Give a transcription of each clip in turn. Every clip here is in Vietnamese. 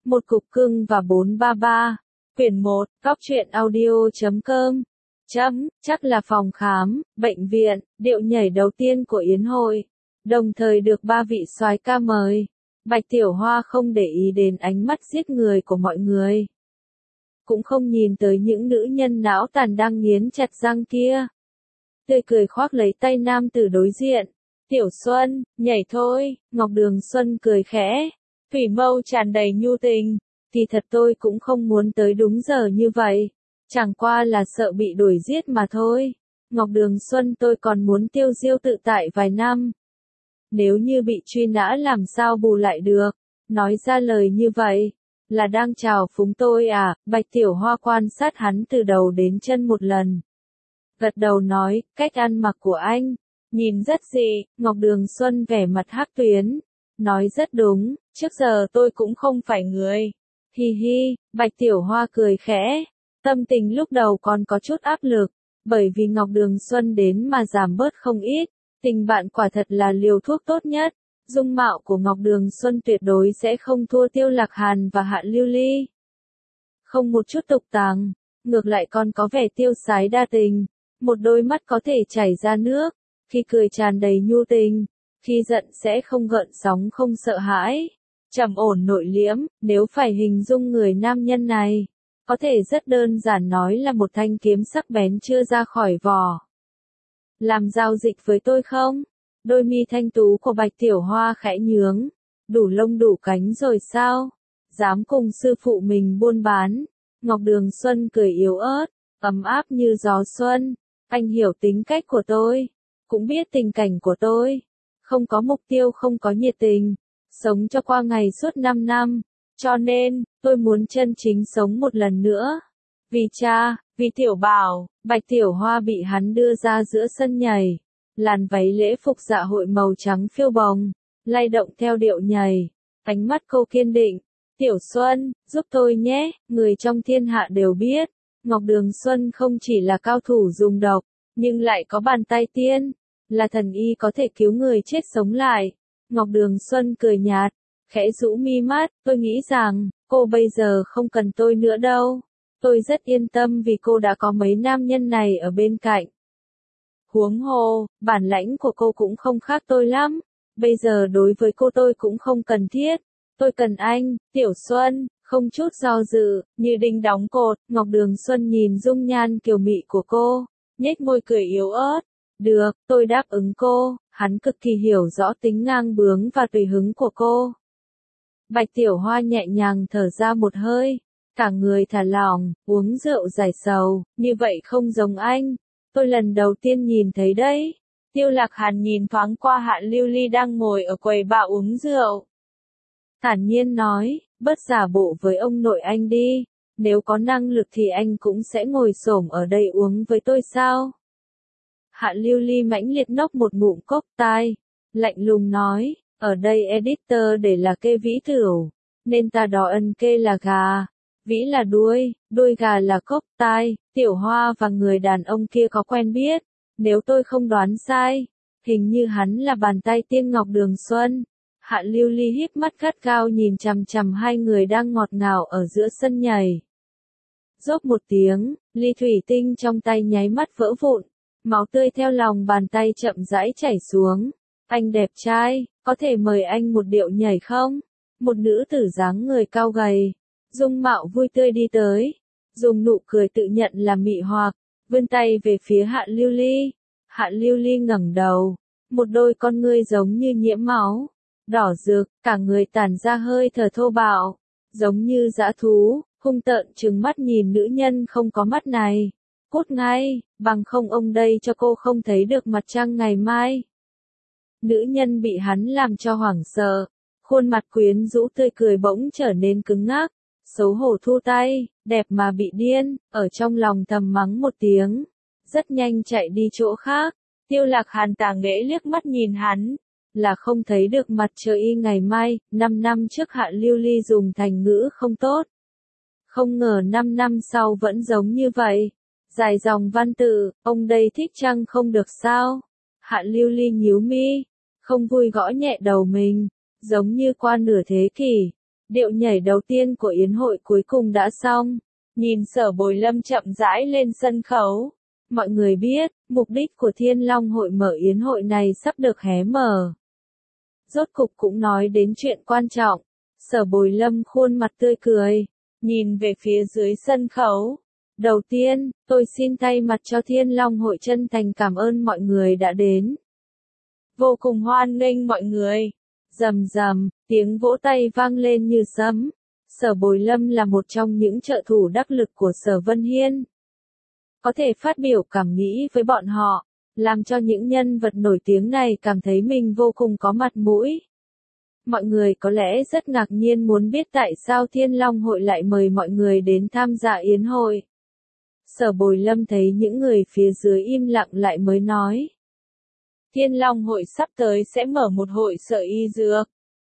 Một cục cưng và 433. Quyển 1, Góc truyện audio.com. Chắc là phòng khám, bệnh viện, điệu nhảy đầu tiên của Yến Hội. Đồng thời được 3 vị soái ca mời. Bạch Tiểu Hoa không để ý đến ánh mắt giết người của mọi người. Cũng không nhìn tới những nữ nhân não tàn đang nghiến chặt răng kia. Tươi cười khoác lấy tay nam tử đối diện. Tiểu Xuân, nhảy thôi, Ngọc Đường Xuân cười khẽ. Thủy mâu tràn đầy nhu tình. Thì thật tôi cũng không muốn tới đúng giờ như vậy. Chẳng qua là sợ bị đuổi giết mà thôi. Ngọc Đường Xuân tôi còn muốn tiêu diêu tự tại vài năm. Nếu như bị truy nã làm sao bù lại được. Nói ra lời như vậy. Là đang chào phúng tôi à? Bạch Tiểu Hoa quan sát hắn từ đầu đến chân một lần. Gật đầu nói, cách ăn mặc của anh. Nhìn rất dị. Ngọc Đường Xuân vẻ mặt hắc tuyến. Nói rất đúng, trước giờ tôi cũng không phải người. Hi hi, Bạch Tiểu Hoa cười khẽ. Tâm tình lúc đầu còn có chút áp lực, bởi vì Ngọc Đường Xuân đến mà giảm bớt không ít. Tình bạn quả thật là liều thuốc tốt nhất. Dung mạo của Ngọc Đường Xuân tuyệt đối sẽ không thua Tiêu Lạc Hàn và Hạ Lưu Ly. Không một chút tục tàng, ngược lại còn có vẻ tiêu sái đa tình. Một đôi mắt có thể chảy ra nước, khi cười tràn đầy nhu tình. Khi giận sẽ không gợn sóng không sợ hãi, trầm ổn nội liễm. Nếu phải hình dung người nam nhân này, có thể rất đơn giản nói là một thanh kiếm sắc bén chưa ra khỏi vỏ. Làm giao dịch với tôi không? Đôi mi thanh tú của Bạch Tiểu Hoa khẽ nhướng. Đủ lông đủ cánh rồi sao? Dám cùng sư phụ mình buôn bán. Ngọc Đường Xuân cười yếu ớt, ấm áp như gió xuân. Anh hiểu tính cách của tôi, cũng biết tình cảnh của tôi. Không có mục tiêu, không có nhiệt tình, sống cho qua ngày suốt 5 năm, cho nên, tôi muốn chân chính sống một lần nữa. Vì cha, vì Tiểu Bảo. Bạch Tiểu Hoa bị hắn đưa ra giữa sân nhảy, làn váy lễ phục dạ hội màu trắng phiêu bồng, lay động theo điệu nhảy, ánh mắt cô kiên định. Tiểu Xuân, giúp tôi nhé, người trong thiên hạ đều biết, Ngọc Đường Xuân không chỉ là cao thủ dùng độc, nhưng lại có bàn tay tiên. Là thần y có thể cứu người chết sống lại. Ngọc Đường Xuân cười nhạt, khẽ rũ mi mắt, tôi nghĩ rằng, cô bây giờ không cần tôi nữa đâu. Tôi rất yên tâm vì cô đã có mấy nam nhân này ở bên cạnh. Huống hồ, bản lãnh của cô cũng không khác tôi lắm. Bây giờ đối với cô tôi cũng không cần thiết. Tôi cần anh, Tiểu Xuân, không chút do dự, như đinh đóng cột. Ngọc Đường Xuân nhìn dung nhan kiều mị của cô, nhếch môi cười yếu ớt. Được, tôi đáp ứng cô. Hắn cực kỳ hiểu rõ tính ngang bướng và tùy hứng của cô. Bạch Tiểu Hoa nhẹ nhàng thở ra một hơi, cả người thả lỏng, uống rượu giải sầu. Như vậy không giống anh. Tôi lần đầu tiên nhìn thấy đấy. Tiêu Lạc Hàn nhìn thoáng qua Hạ Lưu Ly đang ngồi ở quầy bar uống rượu. Thản nhiên nói, bớt giả bộ với ông nội anh đi. Nếu có năng lực thì anh cũng sẽ ngồi xổm ở đây uống với tôi sao? Hạ Lưu Ly mãnh liệt nốc một ngụm cốc tai, lạnh lùng nói, ở đây editor để là kê vĩ thửu, nên ta đo ân kê là gà, vĩ là đuôi gà là cốc tai. Tiểu Hoa và người đàn ông kia có quen biết, nếu tôi không đoán sai, hình như hắn là bàn tay tiên Ngọc Đường Xuân. Hạ Lưu Ly híp mắt gắt gao nhìn chằm chằm hai người đang ngọt ngào ở giữa sân nhảy. Rốp một tiếng, ly thủy tinh trong tay nháy mắt vỡ vụn. Máu tươi theo lòng bàn tay chậm rãi chảy xuống. Anh đẹp trai, có thể mời anh một điệu nhảy không? Một nữ tử dáng người cao gầy, dung mạo vui tươi đi tới, dùng nụ cười tự nhận là mị hoặc, vươn tay về phía Hạ Lưu Ly. Hạ Lưu Ly ngẩng đầu, một đôi con ngươi giống như nhiễm máu, đỏ rực, cả người tản ra hơi thở thô bạo, giống như dã thú, hung tợn trừng mắt nhìn nữ nhân không có mắt này. Cút ngay, bằng không ông đây cho cô không thấy được mặt trăng ngày mai. Nữ nhân bị hắn làm cho hoảng sợ, khuôn mặt quyến rũ tươi cười bỗng trở nên cứng ngắc, xấu hổ thu tay, đẹp mà bị điên, ở trong lòng thầm mắng một tiếng, rất nhanh chạy đi chỗ khác. Tiêu Lạc Hàn tà nghễ liếc mắt nhìn hắn, là không thấy được mặt trời y ngày mai. 5 năm trước Hạ Lưu Ly dùng thành ngữ không tốt, không ngờ 5 năm sau vẫn giống như vậy. Dài dòng văn tự, ông đây thích chăng không được sao? Hạ Lưu Ly nhíu mi, không vui gõ nhẹ đầu mình, giống như qua nửa thế kỷ, Điệu nhảy đầu tiên của yến hội cuối cùng đã xong. Nhìn Sở Bồi Lâm chậm rãi lên sân khấu. Mọi người biết, mục đích của Thiên Long hội mở yến hội này sắp được hé mở. Rốt cục cũng nói đến chuyện quan trọng. Sở Bồi Lâm khuôn mặt tươi cười, nhìn về phía dưới sân khấu. Đầu tiên, tôi xin thay mặt cho Thiên Long hội chân thành cảm ơn mọi người đã đến. Vô cùng hoan nghênh mọi người. Rầm rầm, tiếng vỗ tay vang lên như sấm. Sở Bồi Lâm là một trong những trợ thủ đắc lực của Sở Vân Hiên. Có thể phát biểu cảm nghĩ với bọn họ, làm cho những nhân vật nổi tiếng này cảm thấy mình vô cùng có mặt mũi. Mọi người có lẽ rất ngạc nhiên muốn biết tại sao Thiên Long hội lại mời mọi người đến tham gia yến hội. Sở Bồi Lâm thấy những người phía dưới im lặng lại mới nói. Thiên Long hội sắp tới sẽ mở một hội sở y dược.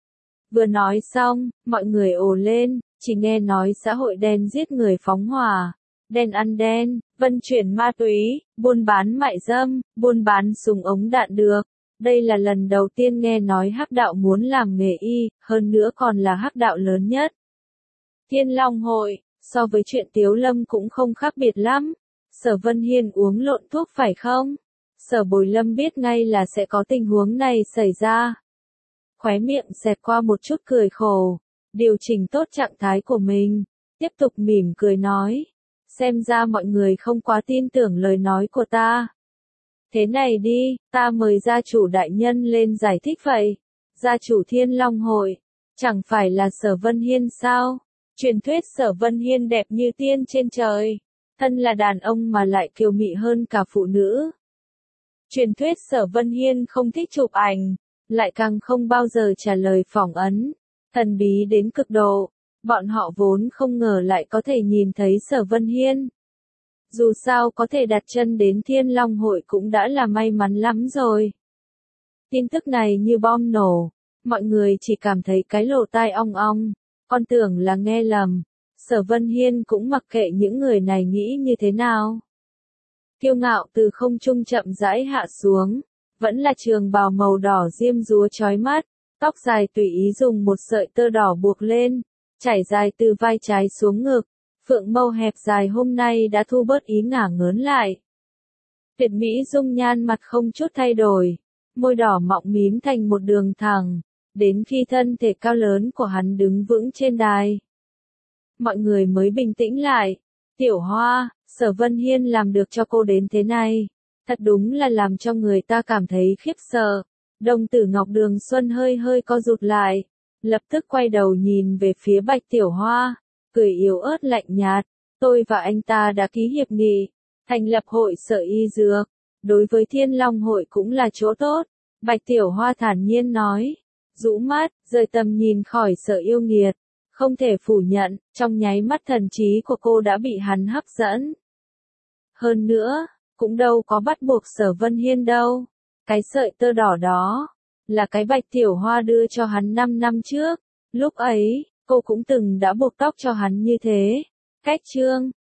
Vừa nói xong, mọi người ồ lên, chỉ nghe nói xã hội đen giết người phóng hỏa, đen ăn đen, vận chuyển ma túy, buôn bán mại dâm, buôn bán súng ống đạn được. Đây là lần đầu tiên nghe nói hắc đạo muốn làm nghề y, hơn nữa còn là hắc đạo lớn nhất. Thiên Long hội, so với chuyện Tiếu Lâm cũng không khác biệt lắm. Sở Vân Hiên uống lộn thuốc phải không? Sở Bồi Lâm biết ngay là sẽ có tình huống này xảy ra. Khóe miệng xẹt qua một chút cười khổ, điều chỉnh tốt trạng thái của mình, tiếp tục mỉm cười nói. Xem ra mọi người không quá tin tưởng lời nói của ta. Thế này đi, ta mời gia chủ đại nhân lên giải thích vậy. Gia chủ Thiên Long hội, chẳng phải là Sở Vân Hiên sao? Truyền thuyết Sở Vân Hiên đẹp như tiên trên trời, thân là đàn ông mà lại kiều mị hơn cả phụ nữ. Truyền thuyết Sở Vân Hiên không thích chụp ảnh, lại càng không bao giờ trả lời phỏng ấn, thần bí đến cực độ. Bọn họ vốn không ngờ lại có thể nhìn thấy Sở Vân Hiên. Dù sao có thể đặt chân đến Thiên Long hội cũng đã là may mắn lắm rồi. Tin tức này như bom nổ, mọi người chỉ cảm thấy cái lỗ tai ong ong, còn tưởng là nghe lầm. Sở Vân Hiên cũng mặc kệ những người này nghĩ như thế nào. Kiêu ngạo từ không trung chậm rãi hạ xuống, vẫn là trường bào màu đỏ diêm dúa chói mắt, tóc dài tùy ý dùng một sợi tơ đỏ buộc lên, chảy dài từ vai trái xuống ngực, phượng mâu hẹp dài hôm nay đã thu bớt ý ngả ngớn lại. Tuyệt mỹ dung nhan mặt không chút thay đổi, môi đỏ mọng mím thành một đường thẳng, đến khi thân thể cao lớn của hắn đứng vững trên đài. Mọi người mới bình tĩnh lại. Tiểu Hoa, Sở Vân Hiên làm được cho cô đến thế này, thật đúng là làm cho người ta cảm thấy khiếp sợ. Đồng tử Ngọc Đường Xuân hơi hơi co rụt lại, lập tức quay đầu nhìn về phía Bạch Tiểu Hoa, cười yếu ớt lạnh nhạt. Tôi và anh ta đã ký hiệp nghị, thành lập hội sở y dược, đối với Thiên Long hội cũng là chỗ tốt. Bạch Tiểu Hoa thản nhiên nói, rũ mắt, rời tầm nhìn khỏi Sở Yêu Nghiệt. Không thể phủ nhận, trong nháy mắt thần trí của cô đã bị hắn hấp dẫn. Hơn nữa, cũng đâu có bắt buộc Sở Vân Hiên đâu. Cái sợi tơ đỏ đó, là cái Bạch Tiểu Hoa đưa cho hắn 5 năm trước. Lúc ấy, cô cũng từng đã buộc tóc cho hắn như thế. Cách chương